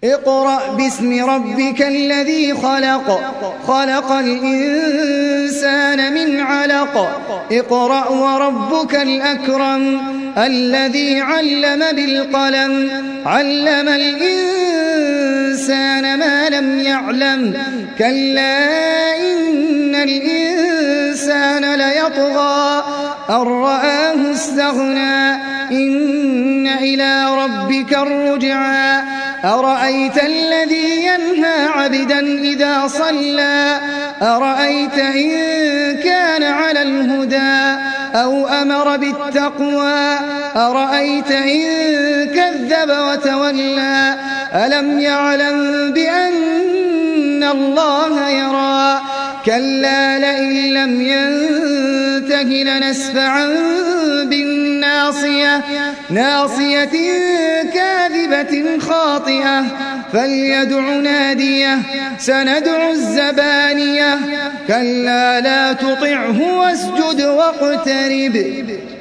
اقرأ باسم ربك الذي خلق خلق الإنسان من علق اقرأ وربك الأكرم الذي علم بالقلم علم الإنسان ما لم يعلم كلا إن الإنسان ليطغى أن رآه استغنى إن إلى ربك الرجعى أرأيت الذي ينهى عبدا إذا صلى أرأيت إن كان على الهدى أو أمر بالتقوى أرأيت إن كذب وتولى ألم يعلم بأن الله يرى كلا لئن لم ينته لنسفعا بالناصية ناصية كاذبة خاطئة فليدع ناديه سندع الزبانية كلا لا تطعه واسجد واقترب